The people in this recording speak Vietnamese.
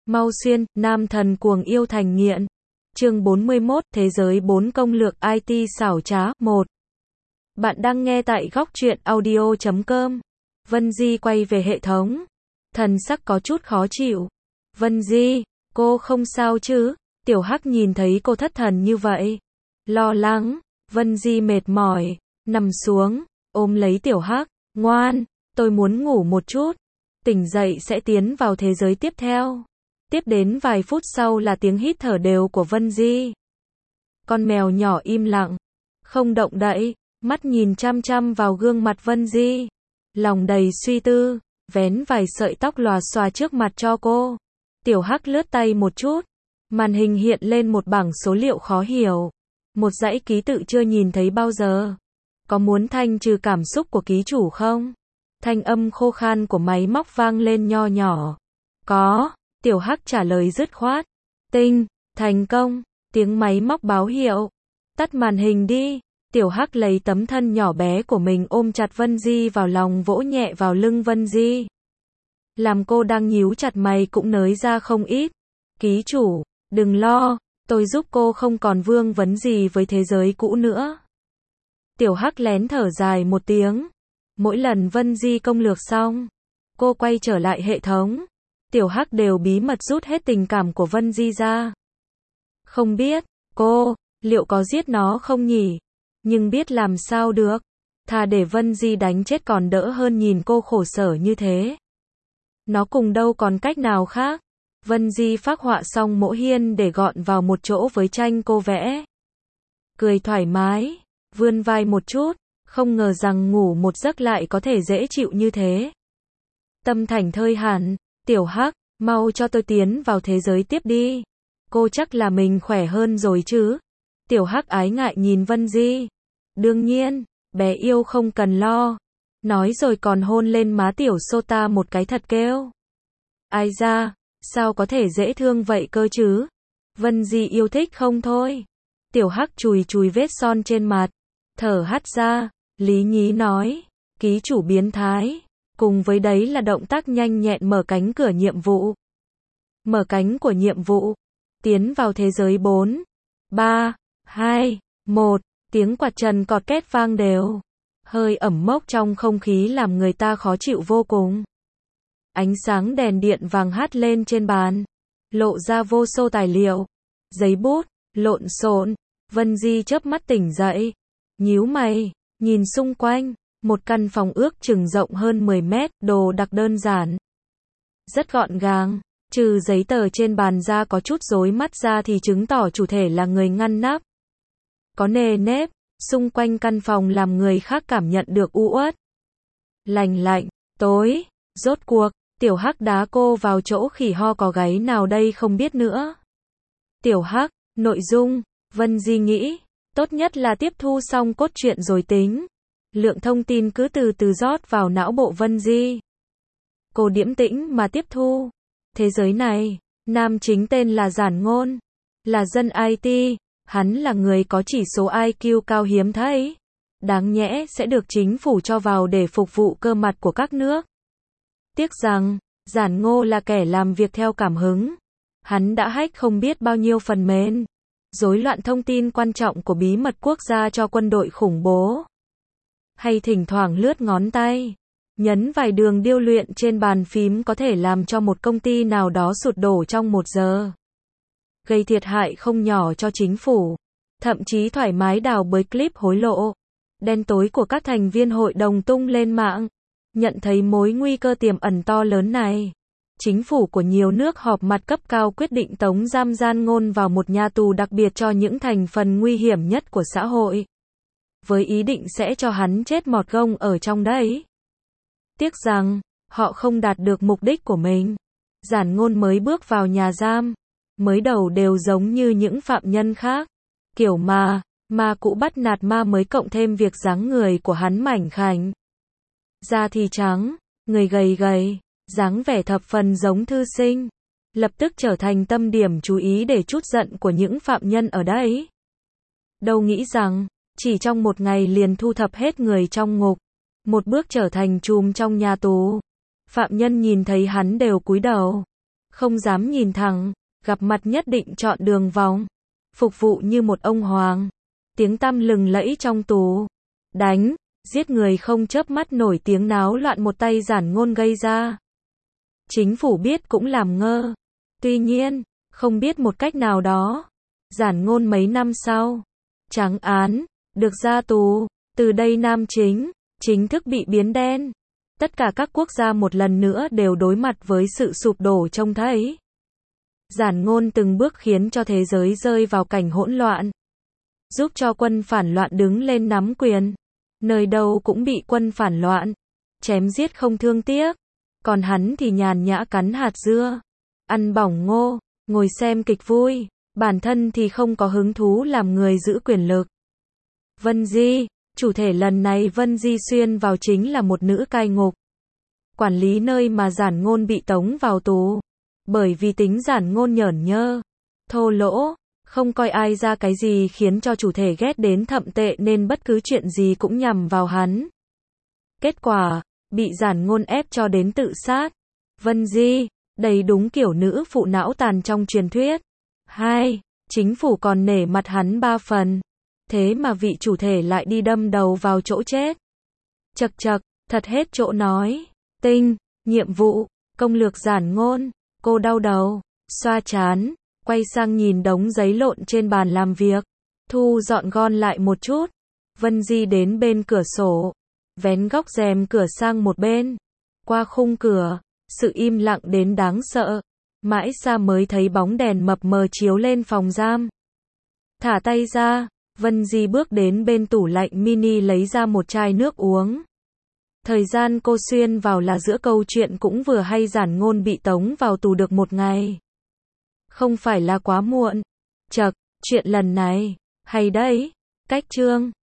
Mau xuyên, nam thần cuồng yêu thành nghiện. Chương 41, Thế giới 4 công lược IT xảo trá. 1. Bạn đang nghe tại góc truyện audio.com. Vân Di quay về hệ thống. Thần sắc có chút khó chịu. Vân Di, cô không sao chứ? Tiểu Hắc nhìn thấy cô thất thần như vậy. Lo lắng, Vân Di mệt mỏi, nằm xuống, ôm lấy Tiểu Hắc. Ngoan, tôi muốn ngủ một chút. Tỉnh dậy sẽ tiến vào thế giới tiếp theo. Tiếp đến vài phút sau là tiếng hít thở đều của Vân Di. Con mèo nhỏ im lặng, không động đậy, mắt nhìn chăm chăm vào gương mặt Vân Di. Lòng đầy suy tư, vén vài sợi tóc lòa xòa trước mặt cho cô. Tiểu Hắc lướt tay một chút, màn hình hiện lên một bảng số liệu khó hiểu. Một dãy ký tự chưa nhìn thấy bao giờ. Có muốn thanh trừ cảm xúc của ký chủ không? Thanh âm khô khan của máy móc vang lên nho nhỏ. Có. Tiểu Hắc trả lời dứt khoát. Tinh, thành công, tiếng máy móc báo hiệu. Tắt màn hình đi. Tiểu Hắc lấy tấm thân nhỏ bé của mình ôm chặt Vân Di vào lòng, vỗ nhẹ vào lưng Vân Di. Làm cô đang nhíu chặt mày cũng nới ra không ít. Ký chủ, đừng lo, tôi giúp cô không còn vương vấn gì với thế giới cũ nữa. Tiểu Hắc lén thở dài một tiếng. Mỗi lần Vân Di công lược xong, cô quay trở lại hệ thống. Tiểu Hắc đều bí mật rút hết tình cảm của Vân Di ra. Không biết, cô, liệu có giết nó không nhỉ? Nhưng biết làm sao được. Thà để Vân Di đánh chết còn đỡ hơn nhìn cô khổ sở như thế. Nó cùng đâu còn cách nào khác. Vân Di phác họa xong mỗ hiên để gọn vào một chỗ với tranh cô vẽ. Cười thoải mái, vươn vai một chút, không ngờ rằng ngủ một giấc lại có thể dễ chịu như thế. Tâm thảnh thơi hẳn. Tiểu Hắc, mau cho tôi tiến vào thế giới tiếp đi. Cô chắc là mình khỏe hơn rồi chứ? Tiểu Hắc ái ngại nhìn Vân Di. Đương nhiên, bé yêu không cần lo. Nói rồi còn hôn lên má Tiểu Sota một cái thật kêu. Ai da, sao có thể dễ thương vậy cơ chứ? Vân Di yêu thích không thôi. Tiểu Hắc chùi chùi vết son trên mặt. Thở hắt ra, lý nhí nói. Ký chủ biến thái. Cùng với đấy là động tác nhanh nhẹn mở cánh cửa nhiệm vụ. Mở cánh của nhiệm vụ. Tiến vào thế giới 4, 3, 2, 1. Tiếng quạt trần cọt két vang đều. Hơi ẩm mốc trong không khí làm người ta khó chịu vô cùng. Ánh sáng đèn điện vàng hắt lên trên bàn. Lộ ra vô số tài liệu. Giấy bút, lộn xộn. Vân Di chớp mắt tỉnh dậy. Nhíu mày, nhìn xung quanh. Một căn phòng ước chừng rộng hơn 10 mét, đồ đạc đơn giản. Rất gọn gàng, trừ giấy tờ trên bàn ra có chút rối mắt ra thì chứng tỏ chủ thể là người ngăn nắp. Có nề nếp, xung quanh căn phòng làm người khác cảm nhận được u uất. Lành lạnh, tối, rốt cuộc, Tiểu Hắc đá cô vào chỗ khỉ ho có gáy nào đây không biết nữa. Tiểu Hắc, nội dung, Vân Di nghĩ, tốt nhất là tiếp thu xong cốt truyện rồi tính. Lượng thông tin cứ từ từ rót vào não bộ Vân Di. Cô điềm tĩnh mà tiếp thu. Thế giới này, nam chính tên là Giản Ngôn. Là dân IT, hắn là người có chỉ số IQ cao hiếm thấy. Đáng nhẽ sẽ được chính phủ cho vào để phục vụ cơ mặt của các nước. Tiếc rằng, Giản Ngô là kẻ làm việc theo cảm hứng. Hắn đã hack không biết bao nhiêu phần mềm. Rối loạn thông tin quan trọng của bí mật quốc gia cho quân đội khủng bố. Hay thỉnh thoảng lướt ngón tay, nhấn vài đường điêu luyện trên bàn phím có thể làm cho một công ty nào đó sụt đổ trong 1 giờ. Gây thiệt hại không nhỏ cho chính phủ. Thậm chí thoải mái đào bới clip hối lộ. Đen tối của các thành viên hội đồng tung lên mạng. Nhận thấy mối nguy cơ tiềm ẩn to lớn này. Chính phủ của nhiều nước họp mặt cấp cao quyết định tống giam Giản Ngôn vào một nhà tù đặc biệt cho những thành phần nguy hiểm nhất của xã hội. Với ý định sẽ cho hắn chết mọt gông ở trong đấy. Tiếc rằng, họ không đạt được mục đích của mình. Giản Ngôn mới bước vào nhà giam. Mới đầu đều giống như những phạm nhân khác. Kiểu ma cũ bắt nạt ma mới cộng thêm việc dáng người của hắn mảnh khảnh. Da thì trắng, người gầy gầy, dáng vẻ thập phần giống thư sinh. Lập tức trở thành tâm điểm chú ý để trút giận của những phạm nhân ở đấy. Đâu nghĩ rằng, chỉ trong một ngày liền thu thập hết người trong ngục. Một bước trở thành trùm trong nhà tù. Phạm nhân nhìn thấy hắn đều cúi đầu. không dám nhìn thẳng, gặp mặt nhất định chọn đường vòng, phục vụ như một ông hoàng, tiếng tăm lừng lẫy trong tù, đánh, giết người không chớp mắt nổi tiếng náo loạn một tay Giản Ngôn gây ra. Chính phủ biết cũng làm ngơ. Tuy nhiên, không biết một cách nào đó, Giản Ngôn mấy năm sau, trắng án, được ra tù, từ đây Nam chính thức bị biến đen. Tất cả các quốc gia một lần nữa đều đối mặt với sự sụp đổ trông thấy. Giản Ngôn từng bước khiến cho thế giới rơi vào cảnh hỗn loạn, giúp cho quân phản loạn đứng lên nắm quyền. Nơi đâu cũng bị quân phản loạn chém giết không thương tiếc, còn hắn thì nhàn nhã cắn hạt dưa, ăn bỏng ngô, ngồi xem kịch vui, bản thân thì không có hứng thú làm người giữ quyền lực. Vân Di, chủ thể lần này Vân Di xuyên vào chính là một nữ cai ngục, quản lý nơi mà Giản Ngôn bị tống vào tù. Bởi vì tính Giản Ngôn nhởn nhơ, thô lỗ, không coi ai ra cái gì khiến cho chủ thể ghét đến thậm tệ nên bất cứ chuyện gì cũng nhằm vào hắn. Kết quả, bị Giản Ngôn ép cho đến tự sát. Vân Di, đây đúng kiểu nữ phụ não tàn trong truyền thuyết. 2. Chính phủ còn nể mặt hắn 3 phần. Thế mà vị chủ thể lại đi đâm đầu vào chỗ chết. Chậc chậc, thật hết chỗ nói. Tinh, nhiệm vụ, công lược Giản Ngôn. Cô đau đầu, xoa trán, quay sang nhìn đống giấy lộn trên bàn làm việc, thu dọn gọn lại một chút. Vân Di đến bên cửa sổ, vén góc rèm cửa sang một bên. Qua khung cửa, sự im lặng đến đáng sợ. Mãi xa mới thấy bóng đèn mập mờ chiếu lên phòng giam. Thả tay ra, Vân Di bước đến bên tủ lạnh mini lấy ra một chai nước uống. Thời gian cô xuyên vào là giữa câu chuyện cũng vừa hay Giản Ngôn bị tống vào tù được một ngày. Không phải là quá muộn. Chậc, chuyện lần này, hay đấy. Cách chương